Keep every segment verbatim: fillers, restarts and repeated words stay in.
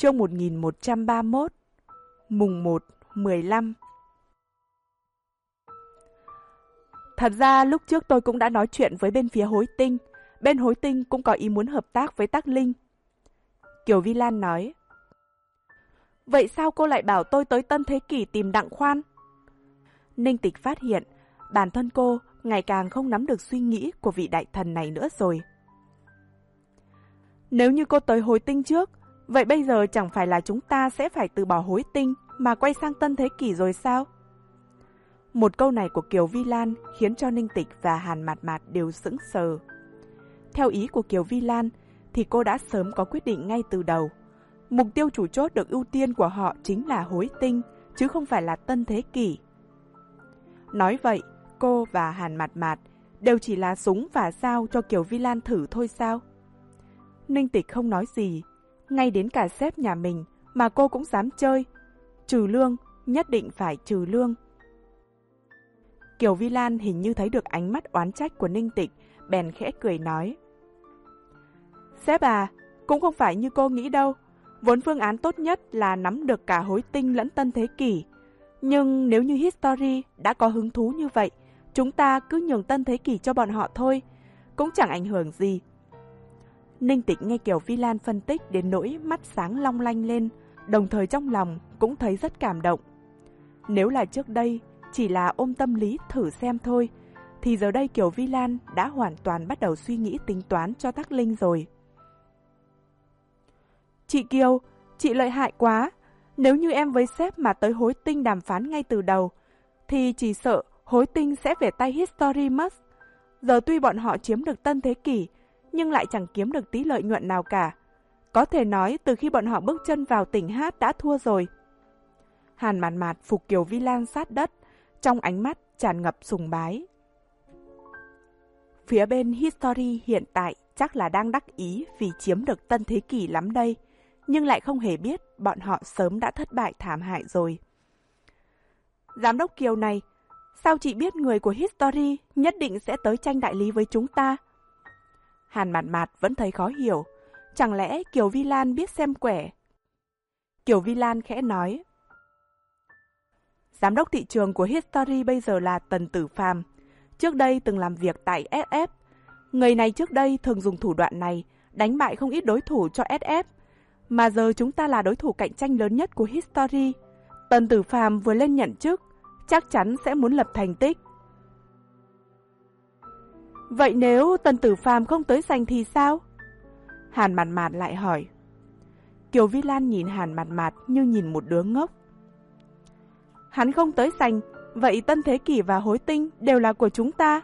Chương một nghìn một trăm ba mươi mốt, mùng một, mười lăm. Thật ra lúc trước tôi cũng đã nói chuyện với bên phía Hối Tinh. Bên Hối Tinh cũng có ý muốn hợp tác với Tắc Linh. Kiều Vi Lan nói. Vậy sao cô lại bảo tôi tới Tân Thế Kỷ tìm Đặng Khoan? Ninh Tịch phát hiện bản thân cô ngày càng không nắm được suy nghĩ của vị đại thần này nữa rồi. Nếu như cô tới Hối Tinh trước, vậy bây giờ chẳng phải là chúng ta sẽ phải từ bỏ Hối Tinh mà quay sang Tân Thế Kỷ rồi sao? Một câu này của Kiều Vi Lan khiến cho Ninh Tịch và Hàn Mạt Mạt đều sững sờ. Theo ý của Kiều Vi Lan thì cô đã sớm có quyết định ngay từ đầu. Mục tiêu chủ chốt được ưu tiên của họ chính là Hối Tinh, chứ không phải là Tân Thế Kỷ. Nói vậy, cô và Hàn Mạt Mạt đều chỉ là súng và dao cho Kiều Vi Lan thử thôi sao? Ninh Tịch không nói gì, ngay đến cả sếp nhà mình mà cô cũng dám chơi. Trừ lương, nhất định phải trừ lương. Kiều Vi Lan hình như thấy được ánh mắt oán trách của Ninh Tịch, bèn khẽ cười nói. Sếp à, cũng không phải như cô nghĩ đâu. Vốn phương án tốt nhất là nắm được cả Hối Tinh lẫn Tân Thế Kỷ. Nhưng nếu như History đã có hứng thú như vậy, chúng ta cứ nhường Tân Thế Kỷ cho bọn họ thôi, cũng chẳng ảnh hưởng gì. Ninh Tịch nghe Kiều Vi Lan phân tích đến nỗi mắt sáng long lanh lên, đồng thời trong lòng cũng thấy rất cảm động. Nếu là trước đây chỉ là ôm tâm lý thử xem thôi, thì giờ đây Kiều Vi Lan đã hoàn toàn bắt đầu suy nghĩ tính toán cho Tắc Linh rồi. Chị Kiều, chị lợi hại quá. Nếu như em với sếp mà tới Hối Tinh đàm phán ngay từ đầu, thì chỉ sợ Hối Tinh sẽ về tay History mất. Giờ tuy bọn họ chiếm được Tân Thế Kỷ, nhưng lại chẳng kiếm được tí lợi nhuận nào cả. Có thể nói từ khi bọn họ bước chân vào tỉnh Hát đã thua rồi. Hàn Mạt Mạt phục Kiều Vi Lan sát đất, trong ánh mắt tràn ngập sùng bái. Phía bên History hiện tại chắc là đang đắc ý vì chiếm được Tân Thế Kỷ lắm đây, nhưng lại không hề biết bọn họ sớm đã thất bại thảm hại rồi. Giám đốc Kiều này, sao chị biết người của History nhất định sẽ tới tranh đại lý với chúng ta? Hàn Mạt Mạt vẫn thấy khó hiểu, chẳng lẽ Kiều Vi Lan biết xem quẻ? Kiều Vi Lan khẽ nói. Giám đốc thị trường của History bây giờ là Tần Tử Phàm, trước đây từng làm việc tại ét ép. Người này trước đây thường dùng thủ đoạn này đánh bại không ít đối thủ cho ét ép, mà giờ chúng ta là đối thủ cạnh tranh lớn nhất của History. Tần Tử Phàm vừa lên nhận chức, chắc chắn sẽ muốn lập thành tích. Vậy nếu Tần Tử Phàm không tới sành thì sao? Hàn Mạt Mạt lại hỏi. Kiều Vi Lan nhìn Hàn Mạt Mạt như nhìn một đứa ngốc. Hắn không tới sành, vậy Tân Thế Kỷ và Hối Tinh đều là của chúng ta.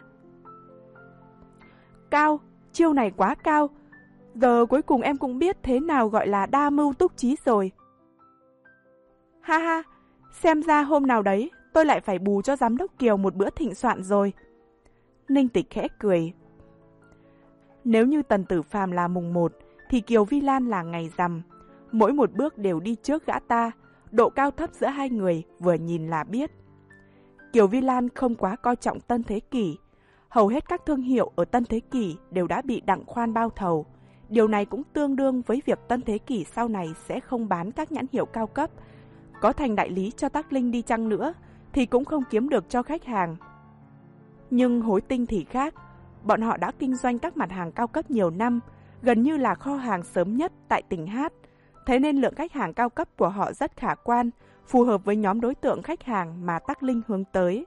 Cao, chiêu này quá cao. Giờ cuối cùng em cũng biết thế nào gọi là đa mưu túc trí rồi. Ha ha, xem ra hôm nào đấy tôi lại phải bù cho giám đốc Kiều một bữa thịnh soạn rồi. Ninh Tịch khẽ cười. Nếu như Tần Tử Phàm là mùng một, thì Kiều Vi Lan là ngày rằm. Mỗi một bước đều đi trước gã ta, độ cao thấp giữa hai người vừa nhìn là biết. Kiều Vi Lan không quá coi trọng Tân Thế Kỷ. Hầu hết các thương hiệu ở Tân Thế Kỷ đều đã bị Đặng Khoan bao thầu. Điều này cũng tương đương với việc Tân Thế Kỷ sau này sẽ không bán các nhãn hiệu cao cấp. Có thành đại lý cho Tắc Linh đi chăng nữa thì cũng không kiếm được cho khách hàng. Nhưng Hối Tinh thì khác, bọn họ đã kinh doanh các mặt hàng cao cấp nhiều năm, gần như là kho hàng sớm nhất tại tỉnh Hát. Thế nên lượng khách hàng cao cấp của họ rất khả quan, phù hợp với nhóm đối tượng khách hàng mà Tắc Linh hướng tới.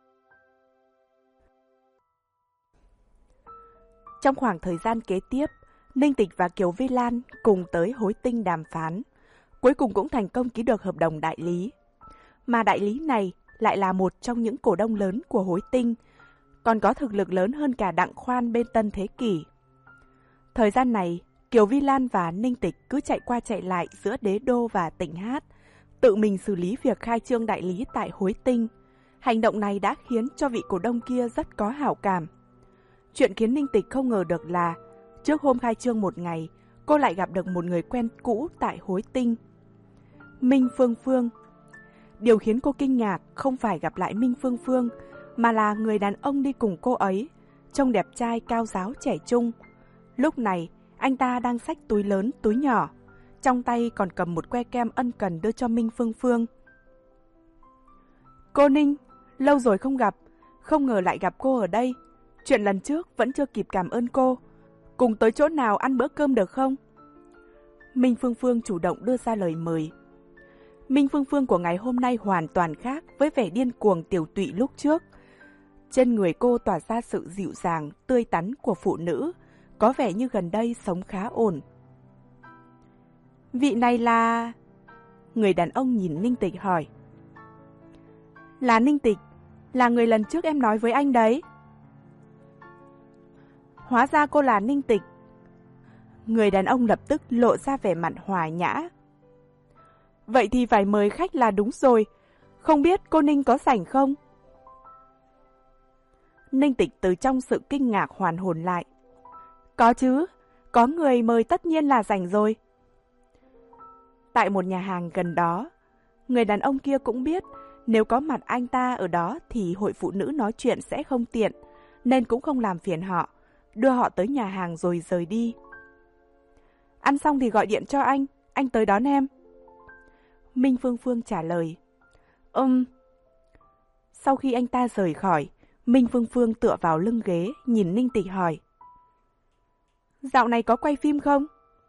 Trong khoảng thời gian kế tiếp, Ninh Tịch và Kiều Vi Lan cùng tới Hối Tinh đàm phán. Cuối cùng cũng thành công ký được hợp đồng đại lý. Mà đại lý này lại là một trong những cổ đông lớn của Hối Tinh, còn có thực lực lớn hơn cả Đặng Khoan bên Tân Thế Kỷ. Thời gian này, Kiều Vi Lan và Ninh Tịch cứ chạy qua chạy lại giữa Đế Đô và tỉnh Hát, tự mình xử lý việc khai trương đại lý tại Hối Tinh. Hành động này đã khiến cho vị cổ đông kia rất có hảo cảm. Chuyện khiến Ninh Tịch không ngờ được là, trước hôm khai trương một ngày, cô lại gặp được một người quen cũ tại Hối Tinh. Minh Phương Phương. Điều khiến cô kinh ngạc không phải gặp lại Minh Phương Phương, mà là người đàn ông đi cùng cô ấy, trông đẹp trai cao ráo trẻ trung. Lúc này, anh ta đang xách túi lớn túi nhỏ. trong tay còn cầm một que kem ân cần đưa cho Minh Phương Phương. Cô Ninh, lâu rồi không gặp, không ngờ lại gặp cô ở đây. Chuyện lần trước vẫn chưa kịp cảm ơn cô. Cùng tới chỗ nào ăn bữa cơm được không? Minh Phương Phương chủ động đưa ra lời mời. Minh Phương Phương của ngày hôm nay hoàn toàn khác với vẻ điên cuồng tiểu tụy lúc trước. Trên người cô tỏa ra sự dịu dàng, tươi tắn của phụ nữ, có vẻ như gần đây sống khá ổn. Vị này là... Người đàn ông nhìn Ninh Tịch hỏi. Là Ninh Tịch, là người lần trước em nói với anh đấy. Hóa ra cô là Ninh Tịch. Người đàn ông lập tức lộ ra vẻ mặt hòa nhã. Vậy thì phải mời khách là đúng rồi. Không biết cô Ninh có rảnh không? Ninh Tịch từ trong sự kinh ngạc hoàn hồn lại. Có chứ, có người mời tất nhiên là rảnh rồi. Tại một nhà hàng gần đó, người đàn ông kia cũng biết nếu có mặt anh ta ở đó thì hội phụ nữ nói chuyện sẽ không tiện, nên cũng không làm phiền họ, đưa họ tới nhà hàng rồi rời đi. Ăn xong thì gọi điện cho anh, anh tới đón em. Minh Phương Phương trả lời. Ừm. Sau khi anh ta rời khỏi, Minh Phương Phương tựa vào lưng ghế, nhìn Ninh Tịch hỏi. Dạo này có quay phim không?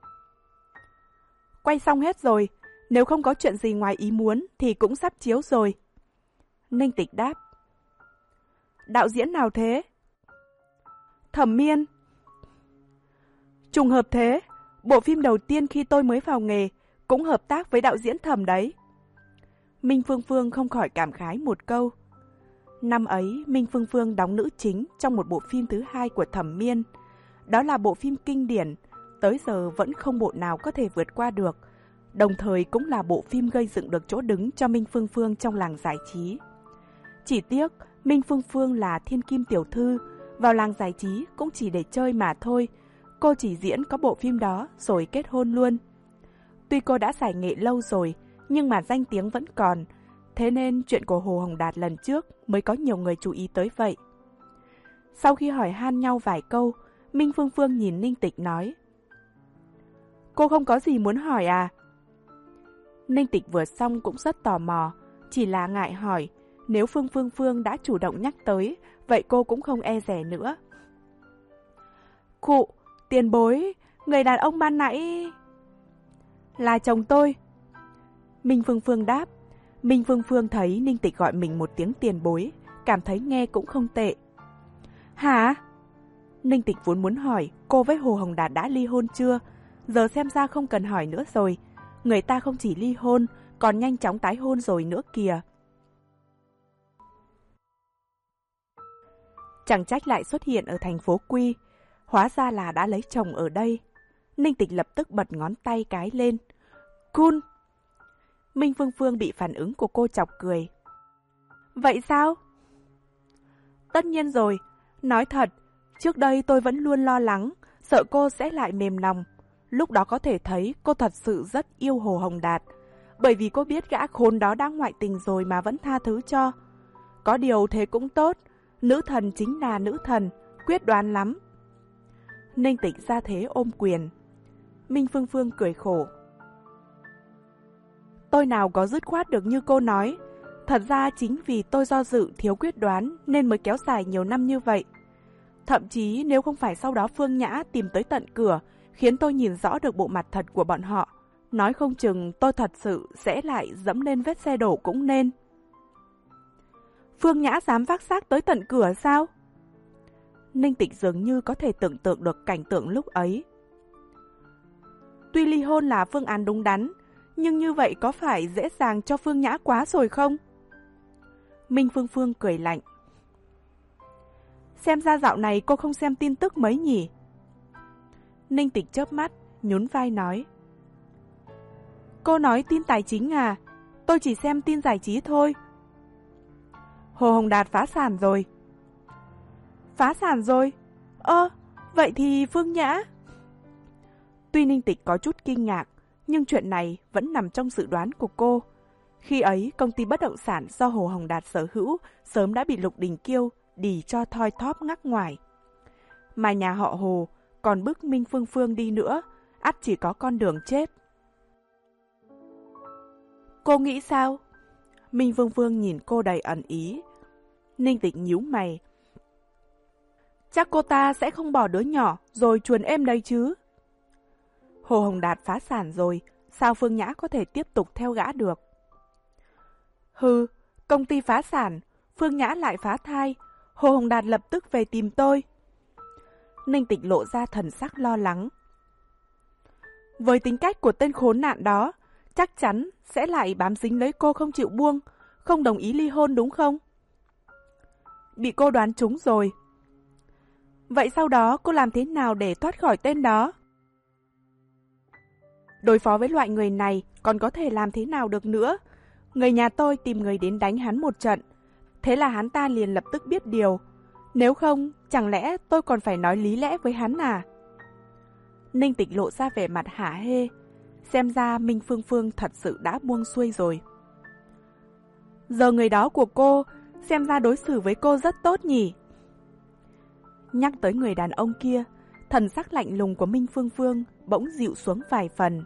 Quay xong hết rồi, nếu không có chuyện gì ngoài ý muốn thì cũng sắp chiếu rồi. Ninh Tịch đáp. Đạo diễn nào thế? Thẩm Miên. Trùng hợp thế, bộ phim đầu tiên khi tôi mới vào nghề cũng hợp tác với đạo diễn Thẩm đấy. Minh Phương Phương không khỏi cảm khái một câu. Năm ấy, Minh Phương Phương đóng nữ chính trong một bộ phim thứ hai của Thẩm Miên. Đó là bộ phim kinh điển, tới giờ vẫn không bộ nào có thể vượt qua được. Đồng thời cũng là bộ phim gây dựng được chỗ đứng cho Minh Phương Phương trong làng giải trí. Chỉ tiếc, Minh Phương Phương là thiên kim tiểu thư, vào làng giải trí cũng chỉ để chơi mà thôi. Cô chỉ diễn có bộ phim đó rồi kết hôn luôn. Tuy cô đã giải nghệ lâu rồi, nhưng mà danh tiếng vẫn còn. Thế nên chuyện của Hồ Hồng Đạt lần trước mới có nhiều người chú ý tới vậy. Sau khi hỏi han nhau vài câu, Minh Phương Phương nhìn Ninh Tịch nói. Cô không có gì muốn hỏi à? Ninh Tịch vừa xong cũng rất tò mò, chỉ là ngại hỏi. Nếu Phương Phương Phương đã chủ động nhắc tới, vậy cô cũng không e dè nữa. Khụ, tiền bối, người đàn ông ban nãy... Là chồng tôi. Minh Phương Phương đáp. Minh Phương Phương thấy Ninh Tịch gọi mình một tiếng tiền bối, cảm thấy nghe cũng không tệ. Hả? Ninh Tịch vốn muốn hỏi cô với Hồ Hồng Đạt đã ly hôn chưa, giờ xem ra không cần hỏi nữa rồi. Người ta không chỉ ly hôn, còn nhanh chóng tái hôn rồi nữa kìa. Chẳng trách lại xuất hiện ở thành phố Quy, hóa ra là đã lấy chồng ở đây. Ninh Tịch lập tức bật ngón tay cái lên. Cool! Minh Phương Phương bị phản ứng của cô chọc cười. Vậy sao? Tất nhiên rồi, nói thật, trước đây tôi vẫn luôn lo lắng, sợ cô sẽ lại mềm lòng. Lúc đó có thể thấy cô thật sự rất yêu Hồ Hồng Đạt, bởi vì cô biết gã khốn đó đã ngoại tình rồi mà vẫn tha thứ cho. Có điều thế cũng tốt, nữ thần chính là nữ thần, quyết đoán lắm. Ninh Tịch ra thế ôm quyền. Minh Phương Phương cười khổ. Tôi nào có dứt khoát được như cô nói. Thật ra chính vì tôi do dự thiếu quyết đoán nên mới kéo dài nhiều năm như vậy. Thậm chí nếu không phải sau đó Phương Nhã tìm tới tận cửa, khiến tôi nhìn rõ được bộ mặt thật của bọn họ, nói không chừng tôi thật sự sẽ lại dẫm lên vết xe đổ cũng nên. Phương Nhã dám vác xác tới tận cửa sao? Ninh Tịch dường như có thể tưởng tượng được cảnh tượng lúc ấy. Tuy ly hôn là phương án đúng đắn, nhưng như vậy có phải dễ dàng cho Phương Nhã quá rồi không? Minh Phương Phương cười lạnh. Xem ra dạo này cô không xem tin tức mấy nhỉ? Ninh Tịch chớp mắt, nhún vai nói. Cô nói tin tài chính à? Tôi chỉ xem tin giải trí thôi. Hồ Hồng Đạt phá sản rồi. Phá sản rồi? Ơ, vậy thì Phương Nhã... Tuy Ninh Tịch có chút kinh ngạc, nhưng chuyện này vẫn nằm trong dự đoán của cô. Khi ấy, công ty bất động sản do Hồ Hồng Đạt sở hữu sớm đã bị Lục Đình Kiêu đì cho thoi thóp ngắc ngoài. Mà nhà họ Hồ còn bức Minh Phương Phương đi nữa, ắt chỉ có con đường chết. Cô nghĩ sao? Minh Vương Vương nhìn cô đầy ẩn ý. Ninh Tịch nhíu mày. Chắc cô ta sẽ không bỏ đứa nhỏ rồi chuồn êm đấy chứ. Hồ Hồng Đạt phá sản rồi, sao Phương Nhã có thể tiếp tục theo gã được? Hừ, công ty phá sản, Phương Nhã lại phá thai, Hồ Hồng Đạt lập tức về tìm tôi. Ninh Tịch lộ ra thần sắc lo lắng. Với tính cách của tên khốn nạn đó, chắc chắn sẽ lại bám dính lấy cô không chịu buông, không đồng ý ly hôn đúng không? Bị cô đoán trúng rồi. Vậy sau đó cô làm thế nào để thoát khỏi tên đó? Đối phó với loại người này còn có thể làm thế nào được nữa? Người nhà tôi tìm người đến đánh hắn một trận. Thế là hắn ta liền lập tức biết điều. Nếu không, chẳng lẽ tôi còn phải nói lý lẽ với hắn à? Ninh Tịch lộ ra vẻ mặt hả hê. Xem ra Minh Phương Phương thật sự đã buông xuôi rồi. Giờ người đó của cô, xem ra đối xử với cô rất tốt nhỉ? Nhắc tới người đàn ông kia, thần sắc lạnh lùng của Minh Phương Phương bỗng dịu xuống vài phần.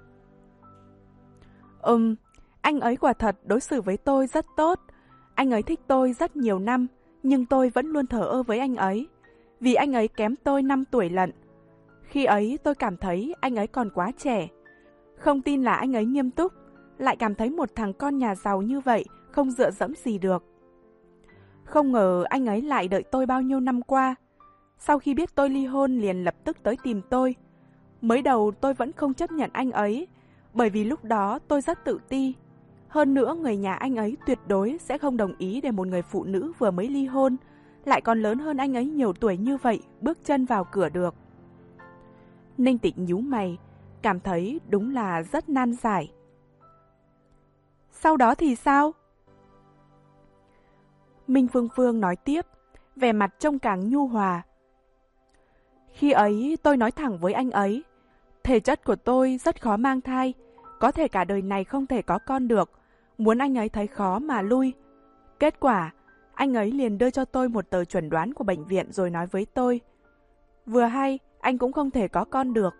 Ừm, anh ấy quả thật đối xử với tôi rất tốt. Anh ấy thích tôi rất nhiều năm, nhưng tôi vẫn luôn thờ ơ với anh ấy. Vì anh ấy kém tôi năm tuổi lận. Khi ấy tôi cảm thấy anh ấy còn quá trẻ. Không tin là anh ấy nghiêm túc, lại cảm thấy một thằng con nhà giàu như vậy không dựa dẫm gì được. Không ngờ anh ấy lại đợi tôi bao nhiêu năm qua. Sau khi biết tôi ly hôn liền lập tức tới tìm tôi. Mới đầu tôi vẫn không chấp nhận anh ấy, bởi vì lúc đó tôi rất tự ti. Hơn nữa người nhà anh ấy tuyệt đối sẽ không đồng ý để một người phụ nữ vừa mới ly hôn, lại còn lớn hơn anh ấy nhiều tuổi như vậy, bước chân vào cửa được. Ninh Tịch nhíu mày, cảm thấy đúng là rất nan giải. Sau đó thì sao? Minh Phương Phương nói tiếp, vẻ mặt trông càng nhu hòa. Khi ấy tôi nói thẳng với anh ấy, thể chất của tôi rất khó mang thai, có thể cả đời này không thể có con được, muốn anh ấy thấy khó mà lui. Kết quả, anh ấy liền đưa cho tôi một tờ chuẩn đoán của bệnh viện rồi nói với tôi, vừa hay, anh cũng không thể có con được.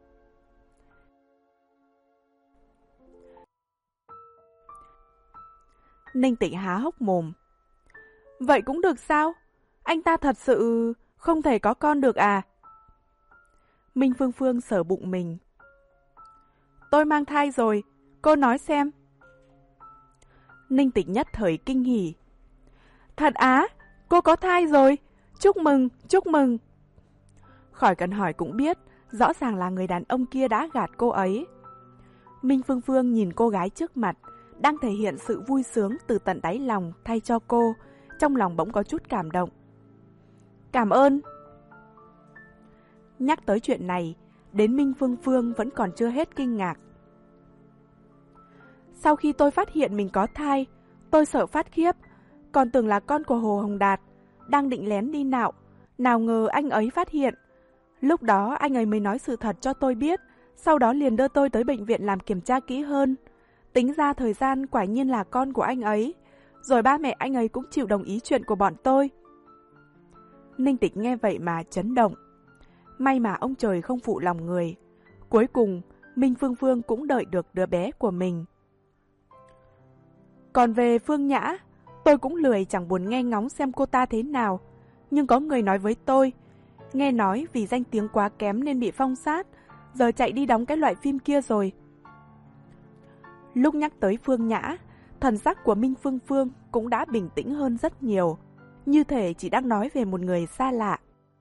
Ninh Tịch há hốc mồm. Vậy cũng được sao? Anh ta thật sự không thể có con được à? Minh Phương Phương sờ bụng mình. Tôi mang thai rồi, cô nói xem. Ninh Tịch nhất thời kinh hỉ. Thật á, cô có thai rồi, chúc mừng, chúc mừng. Khỏi cần hỏi cũng biết, rõ ràng là người đàn ông kia đã gạt cô ấy. Minh Phương Phương nhìn cô gái trước mặt, đang thể hiện sự vui sướng từ tận đáy lòng thay cho cô, trong lòng bỗng có chút cảm động. Cảm ơn. Nhắc tới chuyện này, đến Minh Phương Phương vẫn còn chưa hết kinh ngạc. Sau khi tôi phát hiện mình có thai, tôi sợ phát khiếp, còn tưởng là con của Hồ Hồng Đạt, đang định lén đi nạo, nào ngờ anh ấy phát hiện. Lúc đó anh ấy mới nói sự thật cho tôi biết, sau đó liền đưa tôi tới bệnh viện làm kiểm tra kỹ hơn. Tính ra thời gian quả nhiên là con của anh ấy, rồi ba mẹ anh ấy cũng chịu đồng ý chuyện của bọn tôi. Ninh Tịch nghe vậy mà chấn động. May mà ông trời không phụ lòng người. Cuối cùng, Minh Phương Phương cũng đợi được đứa bé của mình. Còn về Phương Nhã, tôi cũng lười chẳng buồn nghe ngóng xem cô ta thế nào. Nhưng có người nói với tôi, nghe nói vì danh tiếng quá kém nên bị phong sát, giờ chạy đi đóng cái loại phim kia rồi. Lúc nhắc tới Phương Nhã, thần sắc của Minh Phương Phương cũng đã bình tĩnh hơn rất nhiều, như thể chỉ đang nói về một người xa lạ.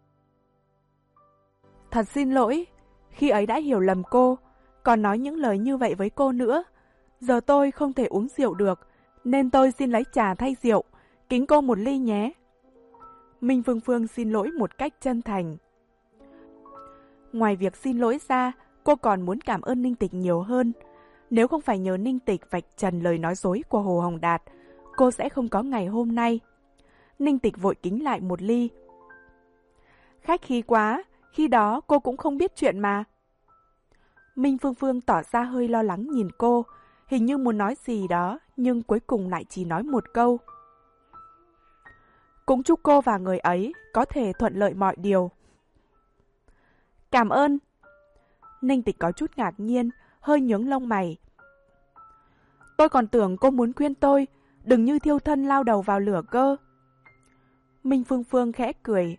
Thật xin lỗi, khi ấy đã hiểu lầm cô, còn nói những lời như vậy với cô nữa. Giờ tôi không thể uống rượu được, nên tôi xin lấy trà thay rượu, kính cô một ly nhé. Minh Phương Phương xin lỗi một cách chân thành. Ngoài việc xin lỗi ra, cô còn muốn cảm ơn Ninh Tịch nhiều hơn. Nếu không phải nhờ Ninh Tịch vạch trần lời nói dối của Hồ Hồng Đạt, cô sẽ không có ngày hôm nay. Ninh Tịch vội kính lại một ly. Khách khí quá, khi đó cô cũng không biết chuyện mà. Minh Phương Phương tỏ ra hơi lo lắng nhìn cô, hình như muốn nói gì đó, nhưng cuối cùng lại chỉ nói một câu. Cũng chúc cô và người ấy có thể thuận lợi mọi điều. Cảm ơn. Ninh Tịch có chút ngạc nhiên, hơi nhướng lông mày. Tôi còn tưởng cô muốn khuyên tôi, đừng như thiêu thân lao đầu vào lửa cơ. Minh Phương Phương khẽ cười.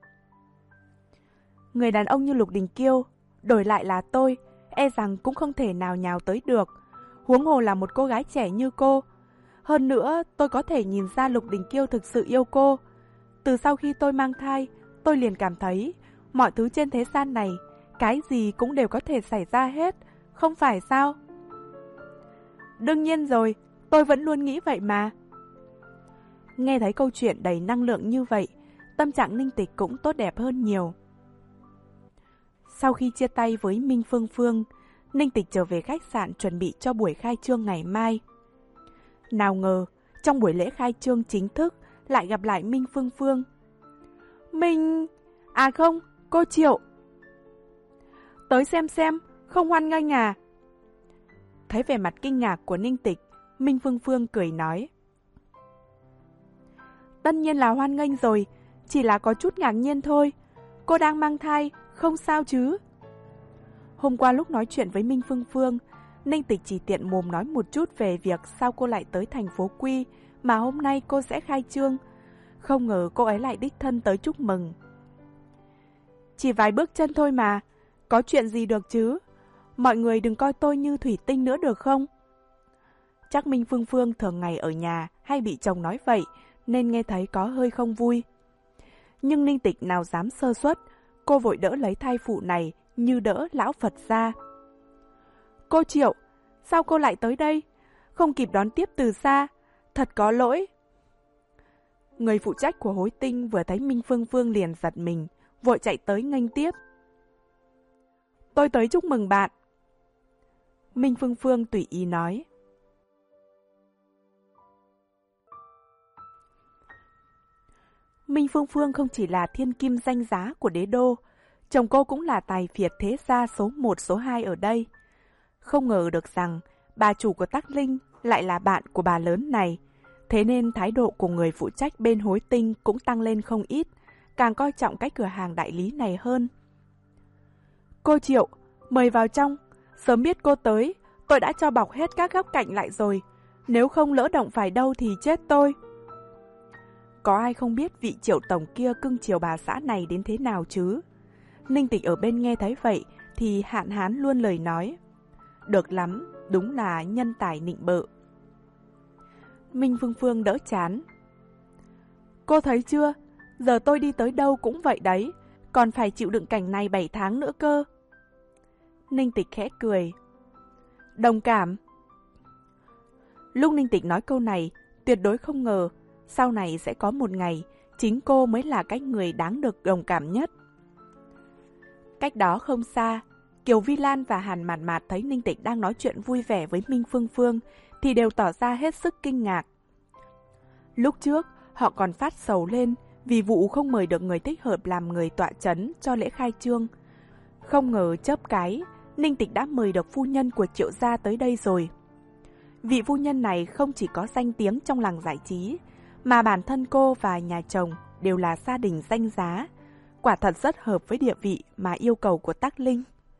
Người đàn ông như Lục Đình Kiêu, đổi lại là tôi, e rằng cũng không thể nào nhào tới được. Huống hồ là một cô gái trẻ như cô. Hơn nữa, tôi có thể nhìn ra Lục Đình Kiêu thực sự yêu cô. Từ sau khi tôi mang thai, tôi liền cảm thấy mọi thứ trên thế gian này, cái gì cũng đều có thể xảy ra hết, không phải sao? Đương nhiên rồi, tôi vẫn luôn nghĩ vậy mà. Nghe thấy câu chuyện đầy năng lượng như vậy, tâm trạng Ninh Tịch cũng tốt đẹp hơn nhiều. Sau khi chia tay với Minh Phương Phương, Ninh Tịch trở về khách sạn chuẩn bị cho buổi khai trương ngày mai. Nào ngờ, trong buổi lễ khai trương chính thức lại gặp lại Minh Phương Phương. Minh... À không, cô Triệu. Tới xem xem, không hoan nghênh à? Thấy vẻ mặt kinh ngạc của Ninh Tịch, Minh Phương Phương cười nói. Tất nhiên là hoan nghênh rồi, chỉ là có chút ngạc nhiên thôi. Cô đang mang thai, không sao chứ? Hôm qua lúc nói chuyện với Minh Phương Phương, Ninh Tịch chỉ tiện mồm nói một chút về việc sao cô lại tới thành phố Quy mà hôm nay cô sẽ khai trương. Không ngờ cô ấy lại đích thân tới chúc mừng. Chỉ vài bước chân thôi mà, có chuyện gì được chứ? Mọi người đừng coi tôi như thủy tinh nữa được không? Chắc Minh Phương Phương thường ngày ở nhà hay bị chồng nói vậy nên nghe thấy có hơi không vui. Nhưng Ninh Tịch nào dám sơ suất, cô vội đỡ lấy thai phụ này như đỡ lão Phật ra. Cô Triệu, sao cô lại tới đây? Không kịp đón tiếp từ xa, thật có lỗi. Người phụ trách của Hối Tinh vừa thấy Minh Phương Phương liền giật mình, vội chạy tới nghênh tiếp. Tôi tới chúc mừng bạn. Minh Phương Phương tùy ý nói. Minh Phương Phương không chỉ là thiên kim danh giá của đế đô, chồng cô cũng là tài phiệt thế gia số một số hai ở đây. Không ngờ được rằng bà chủ của Tắc Linh lại là bạn của bà lớn này, thế nên thái độ của người phụ trách bên Hối Tinh cũng tăng lên không ít, càng coi trọng cái cửa hàng đại lý này hơn. Cô Triệu, mời vào trong, sớm biết cô tới, tôi đã cho bọc hết các góc cạnh lại rồi, nếu không lỡ động phải đâu thì chết tôi. Có ai không biết vị Triệu tổng kia cưng chiều bà xã này đến thế nào chứ? Ninh Tịch ở bên nghe thấy vậy thì hạn hán luôn lời nói. Được lắm, đúng là nhân tài nịnh bợ. Minh Phương Phương đỡ chán. Cô thấy chưa, giờ tôi đi tới đâu cũng vậy đấy, còn phải chịu đựng cảnh này bảy tháng nữa cơ. Ninh Tịch khẽ cười. Đồng cảm. Lúc Ninh Tịch nói câu này, tuyệt đối không ngờ sau này sẽ có một ngày chính cô mới là cái người đáng được đồng cảm nhất. Cách đó không xa, Kiều Vi Lan và Hàn Mạt Mạt thấy Ninh Tịch đang nói chuyện vui vẻ với Minh Phương Phương thì đều tỏ ra hết sức kinh ngạc. Lúc trước, họ còn phát sầu lên vì vụ không mời được người thích hợp làm người tọa chấn cho lễ khai trương. Không ngờ chớp cái, Ninh Tịch đã mời được phu nhân của Triệu gia tới đây rồi. Vị phu nhân này không chỉ có danh tiếng trong làng giải trí, mà bản thân cô và nhà chồng đều là gia đình danh giá, quả thật rất hợp với địa vị mà yêu cầu của Tắc Linh.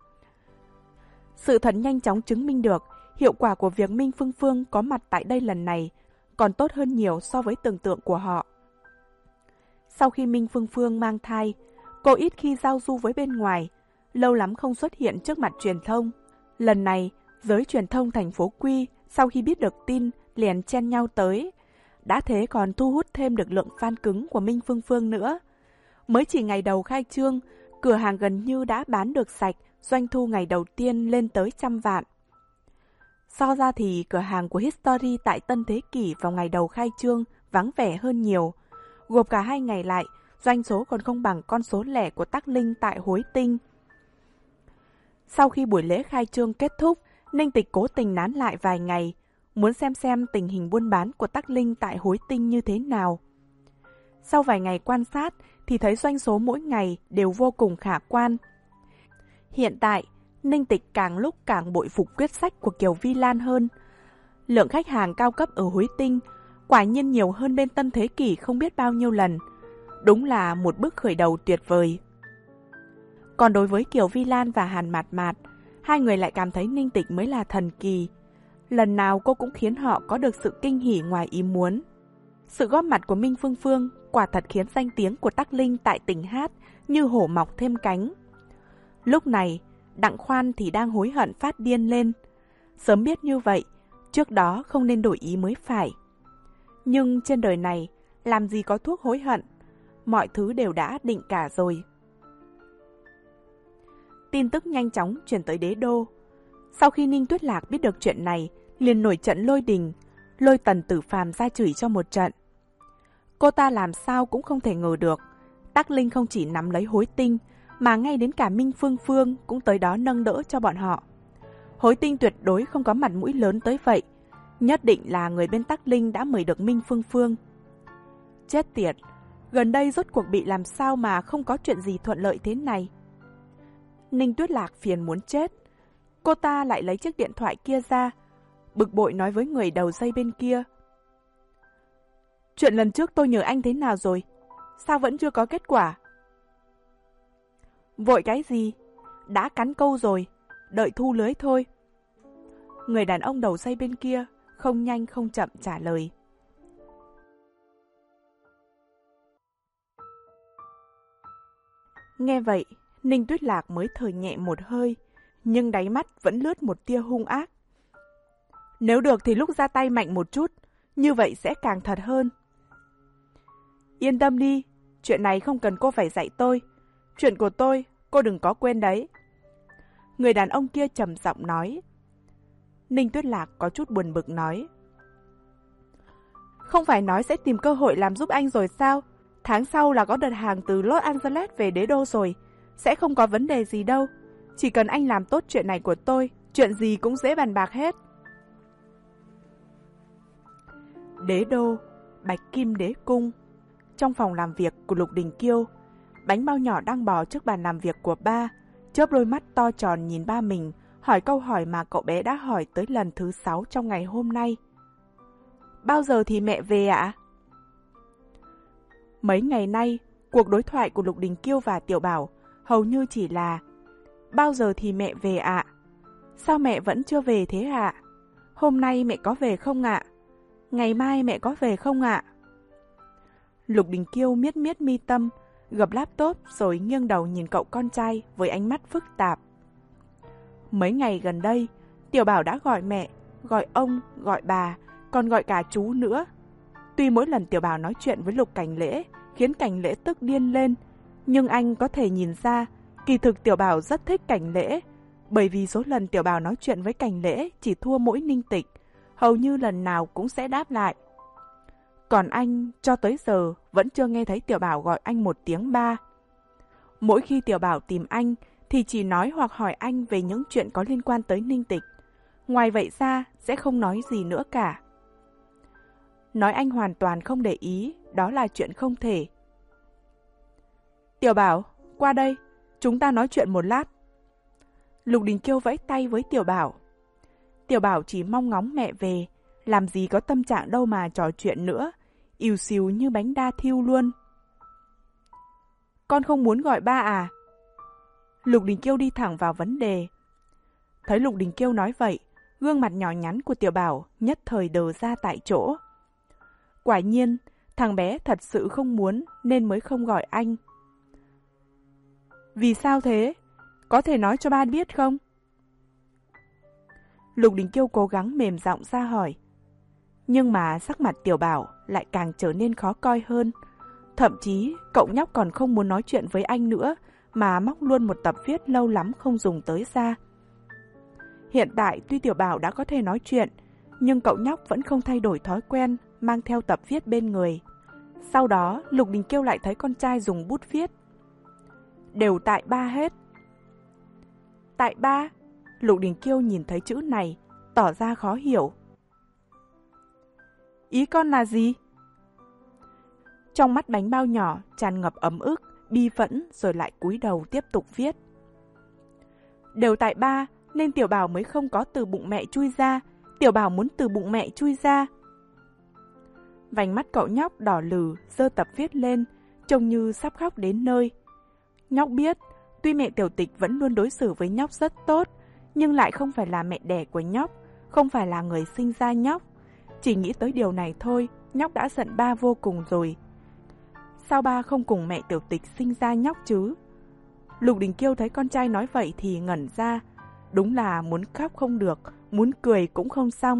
Sự thật nhanh chóng chứng minh được hiệu quả của việc Minh Phương Phương có mặt tại đây lần này còn tốt hơn nhiều so với tưởng tượng của họ. Sau khi Minh Phương Phương mang thai, cô ít khi giao du với bên ngoài, lâu lắm không xuất hiện trước mặt truyền thông. Lần này, giới truyền thông thành phố Quy sau khi biết được tin liền chen nhau tới, đã thế còn thu hút thêm được lượng fan cứng của Minh Phương Phương nữa. Mới chỉ ngày đầu khai trương, cửa hàng gần như đã bán được sạch, doanh thu ngày đầu tiên lên tới trăm vạn. So ra thì cửa hàng của History tại Tân Thế Kỷ vào ngày đầu khai trương vắng vẻ hơn nhiều. Gộp cả hai ngày lại, doanh số còn không bằng con số lẻ của Tắc Linh tại Hối Tinh. Sau khi buổi lễ khai trương kết thúc, Ninh Tịch cố tình nán lại vài ngày, muốn xem xem tình hình buôn bán của Tắc Linh tại Hối Tinh như thế nào. Sau vài ngày quan sát thì thấy doanh số mỗi ngày đều vô cùng khả quan. Hiện tại, Ninh Tịch càng lúc càng bội phục quyết sách của Kiều Vi Lan hơn. Lượng khách hàng cao cấp ở Hối Tinh quả nhiên nhiều hơn bên Tân Thế Kỷ không biết bao nhiêu lần. Đúng là một bước khởi đầu tuyệt vời. Còn đối với Kiều Vi Lan và Hàn Mạt Mạt, hai người lại cảm thấy Ninh Tịch mới là thần kỳ. Lần nào cô cũng khiến họ có được sự kinh hỉ ngoài ý muốn. Sự góp mặt của Minh Phương Phương quả thật khiến danh tiếng của Tắc Linh tại tỉnh hát như hổ mọc thêm cánh. Lúc này, Đặng Khoan thì đang hối hận phát điên lên. Sớm biết như vậy, trước đó không nên đổi ý mới phải. Nhưng trên đời này, làm gì có thuốc hối hận, mọi thứ đều đã định cả rồi. Tin tức nhanh chóng truyền tới đế đô. Sau khi Ninh Tuyết Lạc biết được chuyện này, liền nổi trận lôi đình, lôi Tần Tử Phàm ra chửi cho một trận. Cô ta làm sao cũng không thể ngờ được, Tắc Linh không chỉ nắm lấy Hối Tinh, mà ngay đến cả Minh Phương Phương cũng tới đó nâng đỡ cho bọn họ. Hối Tinh tuyệt đối không có mặt mũi lớn tới vậy, nhất định là người bên Tắc Linh đã mời được Minh Phương Phương. Chết tiệt, gần đây rốt cuộc bị làm sao mà không có chuyện gì thuận lợi thế này. Ninh Tuyết Lạc phiền muốn chết. Cô ta lại lấy chiếc điện thoại kia ra, bực bội nói với người đầu dây bên kia. Chuyện lần trước tôi nhờ anh thế nào rồi? Sao vẫn chưa có kết quả? Vội cái gì? Đã cắn câu rồi, đợi thu lưới thôi. Người đàn ông đầu dây bên kia không nhanh không chậm trả lời. Nghe vậy, Ninh Tuyết Lạc mới thở nhẹ một hơi, nhưng đáy mắt vẫn lướt một tia hung ác. Nếu được thì lúc ra tay mạnh một chút, như vậy sẽ càng thật hơn. Yên tâm đi, chuyện này không cần cô phải dạy tôi. Chuyện của tôi, cô đừng có quên đấy. Người đàn ông kia trầm giọng nói. Ninh Tuyết Lạc có chút buồn bực nói. Không phải nói sẽ tìm cơ hội làm giúp anh rồi sao? Tháng sau là có đợt hàng từ Los Angeles về đế đô rồi. Sẽ không có vấn đề gì đâu. Chỉ cần anh làm tốt chuyện này của tôi, chuyện gì cũng dễ bàn bạc hết. Đế đô, Bạch Kim Đế Cung. Trong phòng làm việc của Lục Đình Kiêu, Bánh Bao Nhỏ đang bò trước bàn làm việc của ba, chớp đôi mắt to tròn nhìn ba mình, hỏi câu hỏi mà cậu bé đã hỏi tới lần thứ sáu trong ngày hôm nay. Bao giờ thì mẹ về ạ? Mấy ngày nay, cuộc đối thoại của Lục Đình Kiêu và Tiểu Bảo hầu như chỉ là bao giờ thì mẹ về ạ? Sao mẹ vẫn chưa về thế ạ? Hôm nay mẹ có về không ạ? Ngày mai mẹ có về không ạ? Lục Đình Kiêu miết miết mi tâm, gập laptop rồi nghiêng đầu nhìn cậu con trai với ánh mắt phức tạp. Mấy ngày gần đây, Tiểu Bảo đã gọi mẹ, gọi ông, gọi bà, còn gọi cả chú nữa. Tuy mỗi lần Tiểu Bảo nói chuyện với Lục Cảnh Lễ khiến Cảnh Lễ tức điên lên, nhưng anh có thể nhìn ra kỳ thực Tiểu Bảo rất thích Cảnh Lễ, bởi vì số lần Tiểu Bảo nói chuyện với Cảnh Lễ chỉ thua mỗi Ninh Tịch, hầu như lần nào cũng sẽ đáp lại. Còn anh, cho tới giờ, vẫn chưa nghe thấy Tiểu Bảo gọi anh một tiếng ba. Mỗi khi Tiểu Bảo tìm anh, thì chỉ nói hoặc hỏi anh về những chuyện có liên quan tới Ninh Tịch. Ngoài vậy ra, sẽ không nói gì nữa cả. Nói anh hoàn toàn không để ý, đó là chuyện không thể. Tiểu Bảo, qua đây, chúng ta nói chuyện một lát. Lục Đình Kiêu vẫy tay với Tiểu Bảo. Tiểu Bảo chỉ mong ngóng mẹ về, làm gì có tâm trạng đâu mà trò chuyện nữa, ìu xìu như bánh đa thiêu luôn. Con không muốn gọi ba à? Lục Đình Kiêu đi thẳng vào vấn đề. Thấy Lục Đình Kiêu nói vậy, gương mặt nhỏ nhắn của Tiểu Bảo nhất thời đờ ra tại chỗ. Quả nhiên, thằng bé thật sự không muốn nên mới không gọi anh. Vì sao thế? Có thể nói cho ba biết không? Lục Đình Kiêu cố gắng mềm giọng ra hỏi. Nhưng mà sắc mặt Tiểu Bảo lại càng trở nên khó coi hơn. Thậm chí cậu nhóc còn không muốn nói chuyện với anh nữa, mà móc luôn một tập viết lâu lắm không dùng tới ra. Hiện tại tuy Tiểu Bảo đã có thể nói chuyện, nhưng cậu nhóc vẫn không thay đổi thói quen mang theo tập viết bên người. Sau đó Lục Đình Kiêu lại thấy con trai dùng bút viết. Đều tại ba hết. Tại ba? Lục Đình Kiêu nhìn thấy chữ này, tỏ ra khó hiểu. Ý con là gì? Trong mắt Bánh Bao Nhỏ tràn ngập ấm ức, bi phẫn rồi lại cúi đầu tiếp tục viết. Đều tại ba nên Tiểu Bảo mới không có từ bụng mẹ chui ra, Tiểu Bảo muốn từ bụng mẹ chui ra. Vành mắt cậu nhóc đỏ lừ, giơ tập viết lên, trông như sắp khóc đến nơi. Nhóc biết, tuy mẹ Tiểu Tịch vẫn luôn đối xử với nhóc rất tốt, nhưng lại không phải là mẹ đẻ của nhóc, không phải là người sinh ra nhóc. Chỉ nghĩ tới điều này thôi, nhóc đã giận ba vô cùng rồi. Sao ba không cùng mẹ Tiểu Tịch sinh ra nhóc chứ? Lục Đình Kiêu thấy con trai nói vậy thì ngẩn ra. Đúng là muốn khóc không được, muốn cười cũng không xong.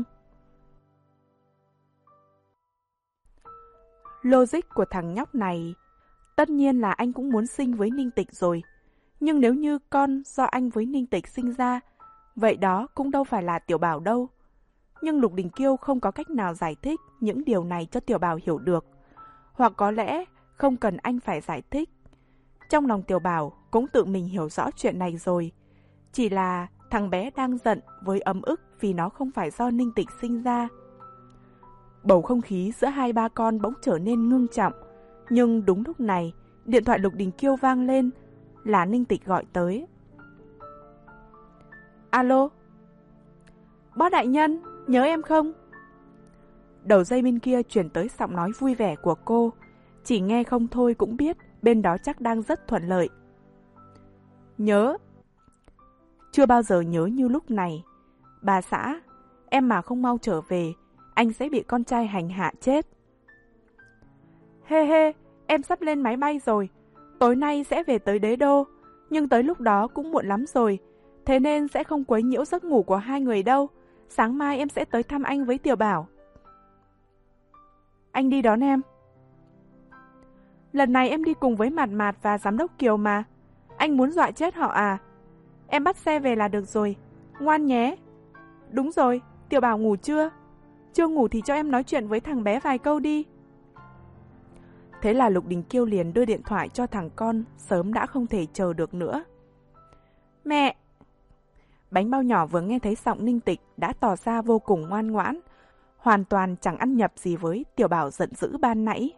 Logic của thằng nhóc này, tất nhiên là anh cũng muốn sinh với Ninh Tịch rồi. Nhưng nếu như con do anh với Ninh Tịch sinh ra, vậy đó cũng đâu phải là Tiểu Bảo đâu. Nhưng Lục Đình Kiêu không có cách nào giải thích những điều này cho Tiểu Bảo hiểu được. Hoặc có lẽ không cần anh phải giải thích. Trong lòng Tiểu Bảo cũng tự mình hiểu rõ chuyện này rồi. Chỉ là thằng bé đang giận với ấm ức vì nó không phải do Ninh Tịch sinh ra. Bầu không khí giữa hai ba con bỗng trở nên ngưng trọng. Nhưng đúng lúc này, điện thoại Lục Đình Kiêu vang lên, là Ninh Tịch gọi tới. Alo? Bó đại nhân, nhớ em không? Đầu dây bên kia chuyển tới giọng nói vui vẻ của cô. Chỉ nghe không thôi cũng biết bên đó chắc đang rất thuận lợi. Nhớ. Chưa bao giờ nhớ như lúc này. Bà xã, em mà không mau trở về, anh sẽ bị con trai hành hạ chết. Hê hê, em sắp lên máy bay rồi. Tối nay sẽ về tới Đế Đô, nhưng tới lúc đó cũng muộn lắm rồi. Thế nên sẽ không quấy nhiễu giấc ngủ của hai người đâu. Sáng mai em sẽ tới thăm anh với Tiểu Bảo. Anh đi đón em. Lần này em đi cùng với Mạt Mạt và Giám đốc Kiều mà. Anh muốn dọa chết họ à? Em bắt xe về là được rồi. Ngoan nhé. Đúng rồi, Tiểu Bảo ngủ chưa? Chưa ngủ thì cho em nói chuyện với thằng bé vài câu đi. Thế là Lục Đình Kiêu liền đưa điện thoại cho thằng con, sớm đã không thể chờ được nữa. Mẹ! Bánh bao nhỏ vừa nghe thấy giọng Ninh Tịch đã tỏ ra vô cùng ngoan ngoãn, hoàn toàn chẳng ăn nhập gì với Tiểu Bảo giận dữ ban nãy.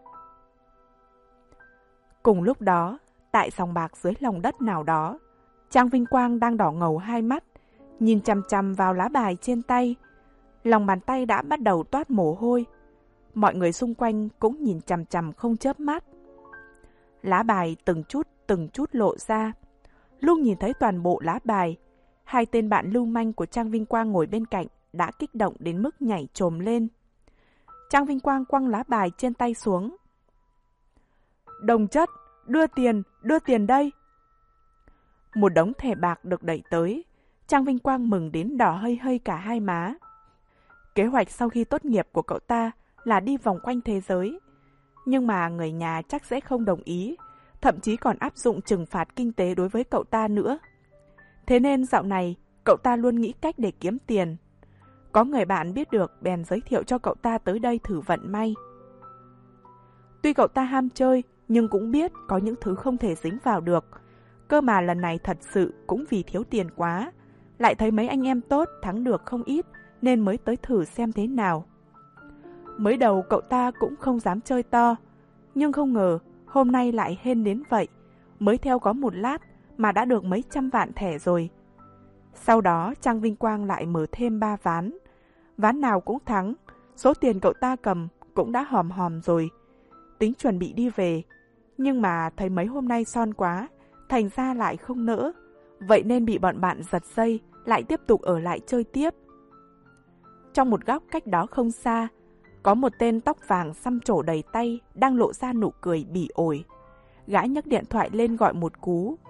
Cùng lúc đó, tại sòng bạc dưới lòng đất nào đó, Trang Vinh Quang đang đỏ ngầu hai mắt, nhìn chằm chằm vào lá bài trên tay. Lòng bàn tay đã bắt đầu toát mồ hôi. Mọi người xung quanh cũng nhìn chằm chằm không chớp mắt. Lá bài từng chút từng chút lộ ra. Lúc nhìn thấy toàn bộ lá bài, hai tên bạn lưu manh của Trang Vinh Quang ngồi bên cạnh đã kích động đến mức nhảy chồm lên. Trang Vinh Quang quăng lá bài trên tay xuống. Đồng chất, đưa tiền, đưa tiền đây. Một đống thẻ bạc được đẩy tới. Trang Vinh Quang mừng đến đỏ hây hây cả hai má. Kế hoạch sau khi tốt nghiệp của cậu ta là đi vòng quanh thế giới. Nhưng mà người nhà chắc sẽ không đồng ý, thậm chí còn áp dụng trừng phạt kinh tế đối với cậu ta nữa. Thế nên dạo này, cậu ta luôn nghĩ cách để kiếm tiền. Có người bạn biết được bèn giới thiệu cho cậu ta tới đây thử vận may. Tuy cậu ta ham chơi, nhưng cũng biết có những thứ không thể dính vào được. Cơ mà lần này thật sự cũng vì thiếu tiền quá. Lại thấy mấy anh em tốt thắng được không ít, nên mới tới thử xem thế nào. Mới đầu cậu ta cũng không dám chơi to, nhưng không ngờ hôm nay lại hên đến vậy. Mới theo có một lát mà đã được mấy trăm vạn thẻ rồi. Sau đó Trang Vinh Quang lại mở thêm ba ván. Ván nào cũng thắng, số tiền cậu ta cầm cũng đã hòm hòm rồi. Tính chuẩn bị đi về, nhưng mà thấy mấy hôm nay son quá, thành ra lại không nỡ. Vậy nên bị bọn bạn giật dây, lại tiếp tục ở lại chơi tiếp. Trong một góc cách đó không xa, có một tên tóc vàng xăm trổ đầy tay đang lộ ra nụ cười bỉ ổi. Gã nhấc điện thoại lên gọi một cú.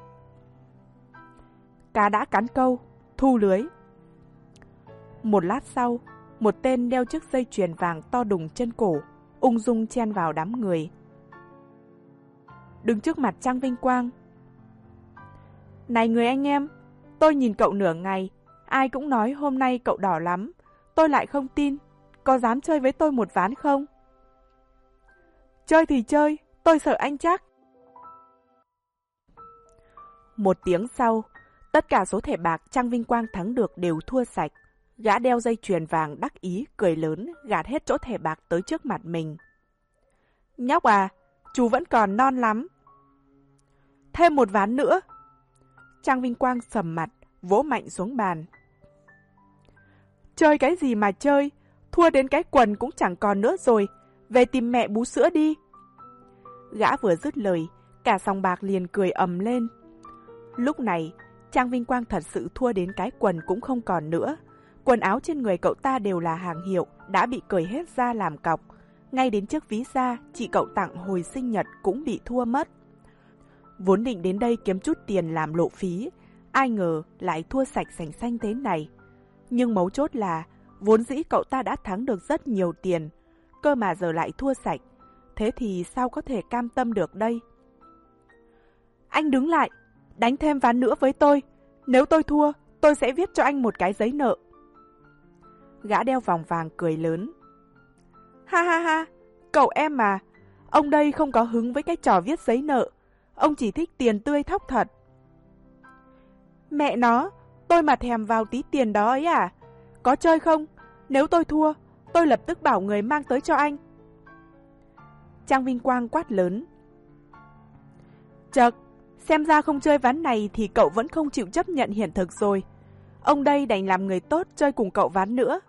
Cá đã cắn câu, thu lưới. Một lát sau, một tên đeo chiếc dây chuyền vàng to đùng trên cổ, ung dung chen vào đám người. Đứng trước mặt Trang Vinh Quang. Này người anh em, tôi nhìn cậu nửa ngày, ai cũng nói hôm nay cậu đỏ lắm, tôi lại không tin. Có dám chơi với tôi một ván không? Chơi thì chơi, tôi sợ anh chắc. Một tiếng sau, tất cả số thẻ bạc Trang Vinh Quang thắng được đều thua sạch. Gã đeo dây chuyền vàng đắc ý, cười lớn, gạt hết chỗ thẻ bạc tới trước mặt mình. Nhóc à, chú vẫn còn non lắm. Thêm một ván nữa. Trang Vinh Quang sầm mặt, vỗ mạnh xuống bàn. Chơi cái gì mà chơi, thua đến cái quần cũng chẳng còn nữa rồi, về tìm mẹ bú sữa đi. Gã vừa dứt lời, cả sòng bạc liền cười ầm lên. Lúc này, Trang Vinh Quang thật sự thua đến cái quần cũng không còn nữa. Quần áo trên người cậu ta đều là hàng hiệu, đã bị cởi hết ra làm cọc. Ngay đến chiếc ví da chị cậu tặng hồi sinh nhật cũng bị thua mất. Vốn định đến đây kiếm chút tiền làm lộ phí, ai ngờ lại thua sạch sành xanh thế này. Nhưng mấu chốt là, vốn dĩ cậu ta đã thắng được rất nhiều tiền, cơ mà giờ lại thua sạch. Thế thì sao có thể cam tâm được đây? Anh đứng lại, đánh thêm ván nữa với tôi. Nếu tôi thua, tôi sẽ viết cho anh một cái giấy nợ. Gã đeo vòng vàng cười lớn. Ha ha ha, cậu em mà. Ông đây không có hứng với cái trò viết giấy nợ. Ông chỉ thích tiền tươi thóc thật. Mẹ nó, tôi mà thèm vào tí tiền đó ấy à? Có chơi không? Nếu tôi thua, tôi lập tức bảo người mang tới cho anh. Trang Vinh Quang quát lớn. Chật, xem ra không chơi ván này thì cậu vẫn không chịu chấp nhận hiện thực rồi. Ông đây đành làm người tốt chơi cùng cậu ván nữa.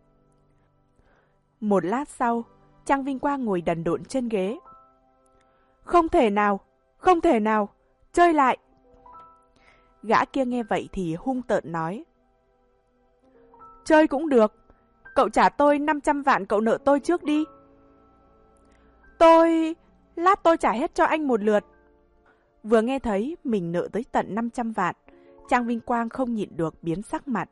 Một lát sau, Trang Vinh Quang ngồi đần độn trên ghế. Không thể nào, không thể nào, chơi lại. Gã kia nghe vậy thì hung tợn nói. Chơi cũng được, cậu trả tôi năm trăm vạn cậu nợ tôi trước đi. Tôi... lát tôi trả hết cho anh một lượt. Vừa nghe thấy mình nợ tới tận năm trăm vạn, Trang Vinh Quang không nhịn được biến sắc mặt.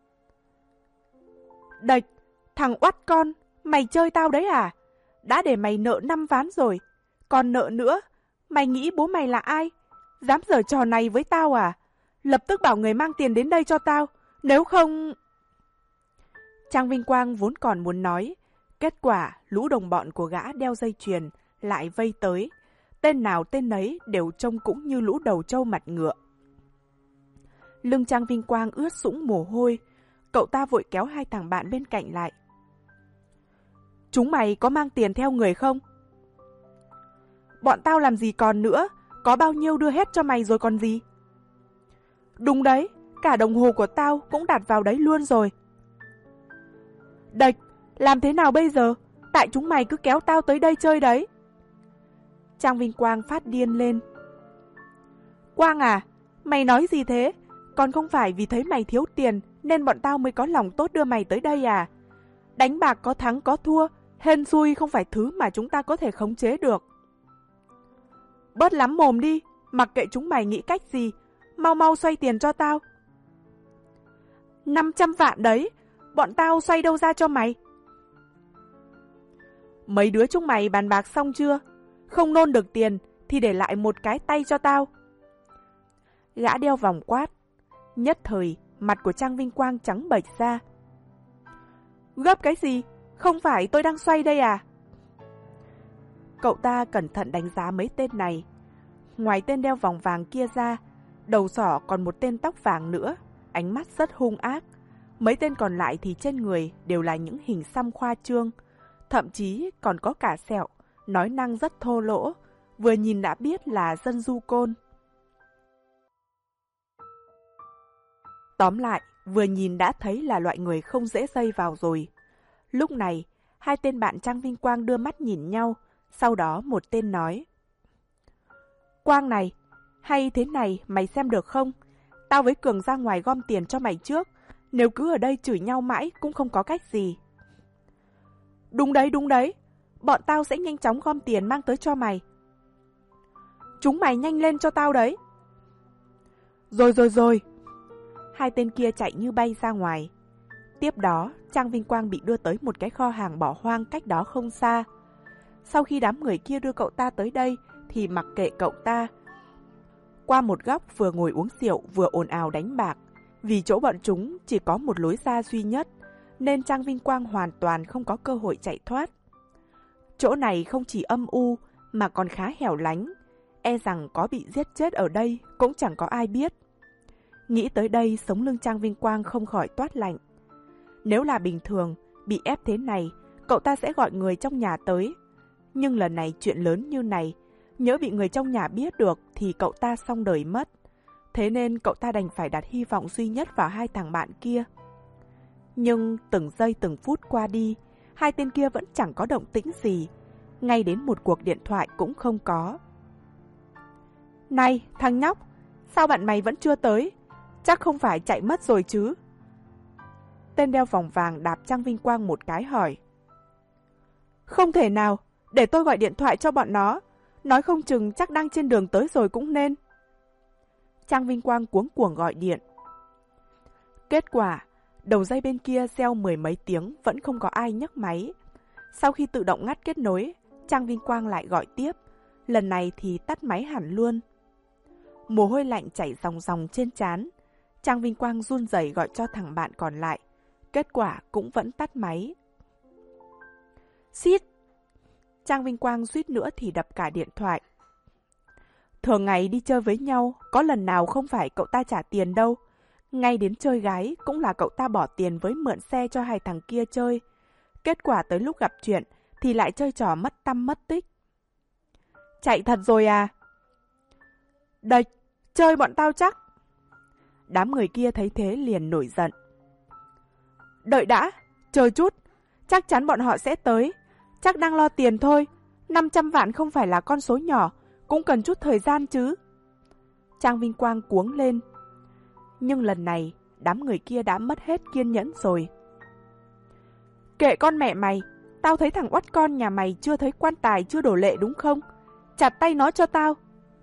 Địch, thằng oắt con, mày chơi tao đấy à? Đã để mày nợ năm ván rồi, còn nợ nữa, mày nghĩ bố mày là ai? Dám giở trò này với tao à? Lập tức bảo người mang tiền đến đây cho tao, nếu không... Trang Vinh Quang vốn còn muốn nói, kết quả lũ đồng bọn của gã đeo dây chuyền lại vây tới. Tên nào tên nấy đều trông cũng như lũ đầu trâu mặt ngựa. Lưng Trang Vinh Quang ướt sũng mồ hôi, cậu ta vội kéo hai thằng bạn bên cạnh lại. Chúng mày có mang tiền theo người không? Bọn tao làm gì còn nữa, có bao nhiêu đưa hết cho mày rồi còn gì? Đúng đấy, cả đồng hồ của tao cũng đặt vào đấy luôn rồi. Địch, làm thế nào bây giờ? Tại chúng mày cứ kéo tao tới đây chơi đấy. Trang Vinh Quang phát điên lên. Quang à, mày nói gì thế? Còn không phải vì thấy mày thiếu tiền nên bọn tao mới có lòng tốt đưa mày tới đây à? Đánh bạc có thắng có thua, hên xui không phải thứ mà chúng ta có thể khống chế được. Bớt lắm mồm đi, mặc kệ chúng mày nghĩ cách gì, mau mau xoay tiền cho tao. năm trăm vạn đấy, bọn tao xoay đâu ra cho mày? Mấy đứa chúng mày bàn bạc xong chưa? Không nôn được tiền thì để lại một cái tay cho tao. Gã đeo vòng quát. Nhất thời, mặt của Trang Vinh Quang trắng bệch ra. Gấp cái gì? Không phải tôi đang xoay đây à? Cậu ta cẩn thận đánh giá mấy tên này. Ngoài tên đeo vòng vàng kia ra, đầu sỏ còn một tên tóc vàng nữa, ánh mắt rất hung ác. Mấy tên còn lại thì trên người đều là những hình xăm khoa trương, thậm chí còn có cả sẹo, nói năng rất thô lỗ, vừa nhìn đã biết là dân du côn. Tóm lại, vừa nhìn đã thấy là loại người không dễ dây vào rồi. Lúc này, hai tên bạn Trang Vinh Quang đưa mắt nhìn nhau, sau đó một tên nói. Quang này, hay thế này mày xem được không? Tao với Cường ra ngoài gom tiền cho mày trước, nếu cứ ở đây chửi nhau mãi cũng không có cách gì. Đúng đấy, đúng đấy, bọn tao sẽ nhanh chóng gom tiền mang tới cho mày. Chúng mày nhanh lên cho tao đấy. Rồi rồi rồi. Hai tên kia chạy như bay ra ngoài. Tiếp đó, Trang Vinh Quang bị đưa tới một cái kho hàng bỏ hoang cách đó không xa. Sau khi đám người kia đưa cậu ta tới đây, thì mặc kệ cậu ta. Qua một góc vừa ngồi uống rượu vừa ồn ào đánh bạc. Vì chỗ bọn chúng chỉ có một lối ra duy nhất, nên Trang Vinh Quang hoàn toàn không có cơ hội chạy thoát. Chỗ này không chỉ âm u, mà còn khá hẻo lánh. E rằng có bị giết chết ở đây cũng chẳng có ai biết. Nghĩ tới đây, sống lưng Trang Vinh Quang không khỏi toát lạnh. Nếu là bình thường, bị ép thế này, cậu ta sẽ gọi người trong nhà tới. Nhưng lần này chuyện lớn như này, nhỡ bị người trong nhà biết được thì cậu ta xong đời mất. Thế nên cậu ta đành phải đặt hy vọng duy nhất vào hai thằng bạn kia. Nhưng từng giây từng phút qua đi, hai tên kia vẫn chẳng có động tĩnh gì. Ngay đến một cuộc điện thoại cũng không có. Này, thằng nhóc, sao bạn mày vẫn chưa tới? Chắc không phải chạy mất rồi chứ? Tên đeo vòng vàng đạp Trang Vinh Quang một cái hỏi. Không thể nào, để tôi gọi điện thoại cho bọn nó. Nói không chừng chắc đang trên đường tới rồi cũng nên. Trang Vinh Quang cuống cuồng gọi điện. Kết quả, đầu dây bên kia reo mười mấy tiếng vẫn không có ai nhấc máy. Sau khi tự động ngắt kết nối, Trang Vinh Quang lại gọi tiếp. Lần này thì tắt máy hẳn luôn. Mồ hôi lạnh chảy ròng ròng trên trán. Trang Vinh Quang run rẩy gọi cho thằng bạn còn lại. Kết quả cũng vẫn tắt máy. Xít! Trang Vinh Quang suýt nữa thì đập cả điện thoại. Thường ngày đi chơi với nhau, có lần nào không phải cậu ta trả tiền đâu. Ngay đến chơi gái cũng là cậu ta bỏ tiền với mượn xe cho hai thằng kia chơi. Kết quả tới lúc gặp chuyện thì lại chơi trò mất tăm mất tích. Chạy thật rồi à? Địch, chơi bọn tao chắc. Đám người kia thấy thế liền nổi giận. Đợi đã, chờ chút, chắc chắn bọn họ sẽ tới. Chắc đang lo tiền thôi, năm trăm vạn không phải là con số nhỏ, cũng cần chút thời gian chứ. Trang Vinh Quang cuống lên. Nhưng lần này, đám người kia đã mất hết kiên nhẫn rồi. Kệ con mẹ mày, tao thấy thằng oắt con nhà mày chưa thấy quan tài chưa đổ lệ đúng không? Chặt tay nó cho tao.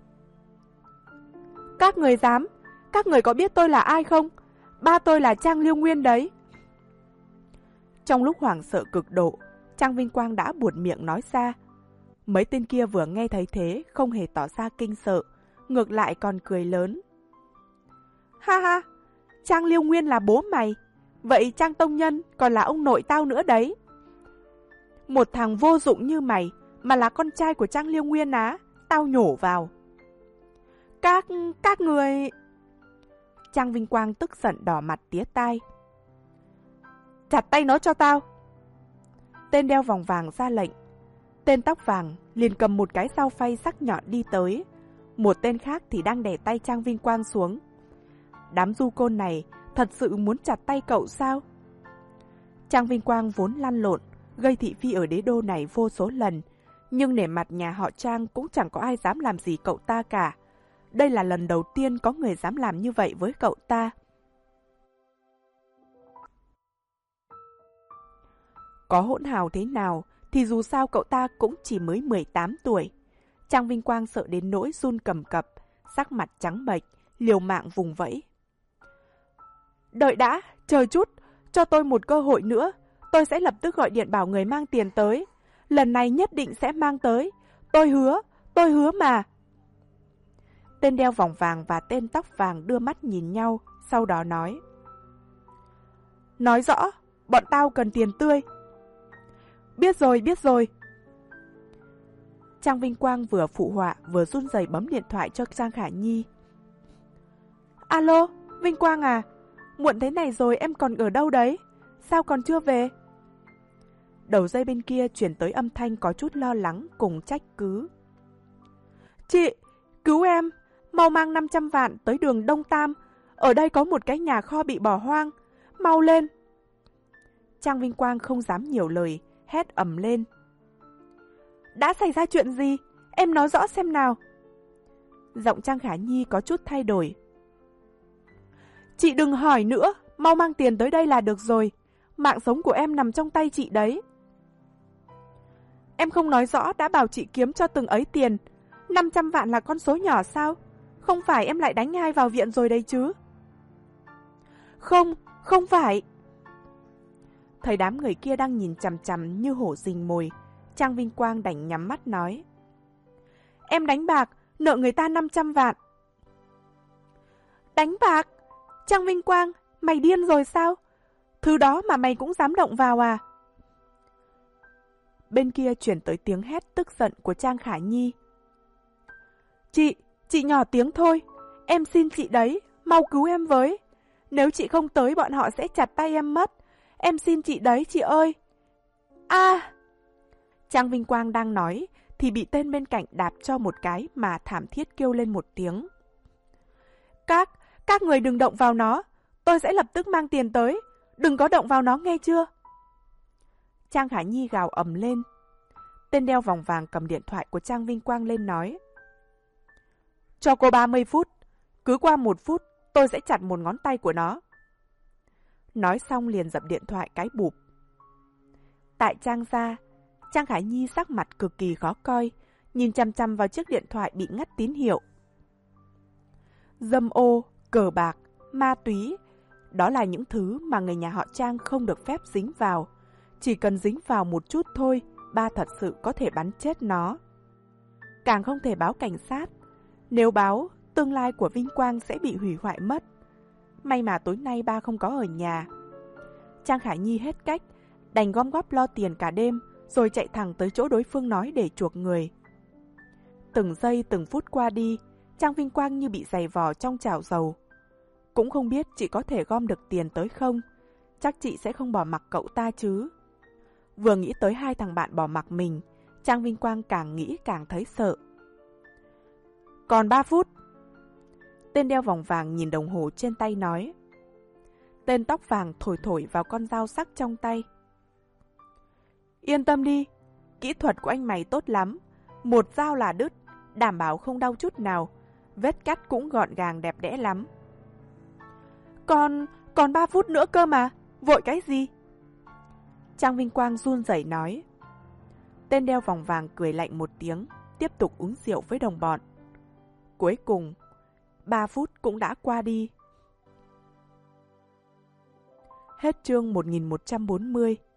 Các người dám, các người có biết tôi là ai không? Ba tôi là Trang Liêu Nguyên đấy. Trong lúc hoảng sợ cực độ, Trang Vinh Quang đã buột miệng nói ra. Mấy tên kia vừa nghe thấy thế không hề tỏ ra kinh sợ, ngược lại còn cười lớn. Ha ha, Trang Liêu Nguyên là bố mày, vậy Trang Tông Nhân còn là ông nội tao nữa đấy. Một thằng vô dụng như mày mà là con trai của Trang Liêu Nguyên á, tao nhổ vào. Các, các người... Trang Vinh Quang tức giận đỏ mặt tía tai. Chặt tay nó cho tao. Tên đeo vòng vàng ra lệnh. Tên tóc vàng liền cầm một cái dao phay sắc nhọn đi tới. Một tên khác thì đang đè tay Trang Vinh Quang xuống. Đám du côn này thật sự muốn chặt tay cậu sao? Trang Vinh Quang vốn lăn lộn, gây thị phi ở đế đô này vô số lần. Nhưng nể mặt nhà họ Trang cũng chẳng có ai dám làm gì cậu ta cả. Đây là lần đầu tiên có người dám làm như vậy với cậu ta. Có hỗn hào thế nào thì dù sao cậu ta cũng chỉ mới mười tám tuổi. Trang Vinh Quang sợ đến nỗi run cầm cập, sắc mặt trắng bệch, liều mạng vùng vẫy. Đợi đã, chờ chút, cho tôi một cơ hội nữa. Tôi sẽ lập tức gọi điện bảo người mang tiền tới. Lần này nhất định sẽ mang tới. Tôi hứa, tôi hứa mà. Tên đeo vòng vàng và tên tóc vàng đưa mắt nhìn nhau, sau đó nói. Nói rõ, bọn tao cần tiền tươi. Biết rồi, biết rồi. Trang Vinh Quang vừa phụ họa vừa run rẩy bấm điện thoại cho Trang Khả Nhi. Alo, Vinh Quang à, muộn thế này rồi em còn ở đâu đấy? Sao còn chưa về? Đầu dây bên kia chuyển tới âm thanh có chút lo lắng cùng trách cứ. Chị, cứu em, mau mang năm trăm vạn tới đường Đông Tam. Ở đây có một cái nhà kho bị bỏ hoang. Mau lên. Trang Vinh Quang không dám nhiều lời, hét ầm lên. Đã xảy ra chuyện gì? Em nói rõ xem nào. Giọng Trang Khả Nhi có chút thay đổi. Chị đừng hỏi nữa, mau mang tiền tới đây là được rồi. Mạng sống của em nằm trong tay chị đấy. Em không nói rõ đã bảo chị kiếm cho từng ấy tiền. năm trăm vạn là con số nhỏ sao? Không phải em lại đánh ai vào viện rồi đấy chứ? Không, không phải. Thấy đám người kia đang nhìn chằm chằm như hổ rình mồi, Trang Vinh Quang đành nhắm mắt nói. Em đánh bạc, nợ người ta năm trăm vạn. Đánh bạc? Trang Vinh Quang, mày điên rồi sao? Thứ đó mà mày cũng dám động vào à? Bên kia chuyển tới tiếng hét tức giận của Trang Khả Nhi. Chị, chị nhỏ tiếng thôi. Em xin chị đấy, mau cứu em với. Nếu chị không tới bọn họ sẽ chặt tay em mất. Em xin chị đấy, chị ơi. À! Trang Vinh Quang đang nói thì bị tên bên cạnh đạp cho một cái mà thảm thiết kêu lên một tiếng. Các, các người đừng động vào nó. Tôi sẽ lập tức mang tiền tới. Đừng có động vào nó nghe chưa? Trang Khả Nhi gào ầm lên. Tên đeo vòng vàng cầm điện thoại của Trang Vinh Quang lên nói. Cho cô ba mươi phút. Cứ qua một phút, tôi sẽ chặt một ngón tay của nó. Nói xong liền dập điện thoại cái bụp. Tại Trang gia, Trang Khải Nhi sắc mặt cực kỳ khó coi, nhìn chăm chăm vào chiếc điện thoại bị ngắt tín hiệu. Dâm ô, cờ bạc, ma túy, đó là những thứ mà người nhà họ Trang không được phép dính vào. Chỉ cần dính vào một chút thôi, ba thật sự có thể bắn chết nó. Càng không thể báo cảnh sát. Nếu báo, tương lai của Vinh Quang sẽ bị hủy hoại mất. May mà tối nay ba không có ở nhà. Trang Khải Nhi hết cách, đành gom góp lo tiền cả đêm, rồi chạy thẳng tới chỗ đối phương nói để chuộc người. Từng giây từng phút qua đi, Trang Vinh Quang như bị giày vò trong chảo dầu. Cũng không biết chị có thể gom được tiền tới không, chắc chị sẽ không bỏ mặc cậu ta chứ. Vừa nghĩ tới hai thằng bạn bỏ mặc mình, Trang Vinh Quang càng nghĩ càng thấy sợ. Còn ba phút. Tên đeo vòng vàng nhìn đồng hồ trên tay nói. Tên tóc vàng thổi thổi vào con dao sắc trong tay. Yên tâm đi, kỹ thuật của anh mày tốt lắm. Một dao là đứt, đảm bảo không đau chút nào. Vết cắt cũng gọn gàng đẹp đẽ lắm. Còn, còn ba phút nữa cơ mà, vội cái gì? Trang Vinh Quang run rẩy nói. Tên đeo vòng vàng cười lạnh một tiếng, tiếp tục uống rượu với đồng bọn. Cuối cùng, ba phút cũng đã qua đi. Hết chương một nghìn một trăm bốn mươi.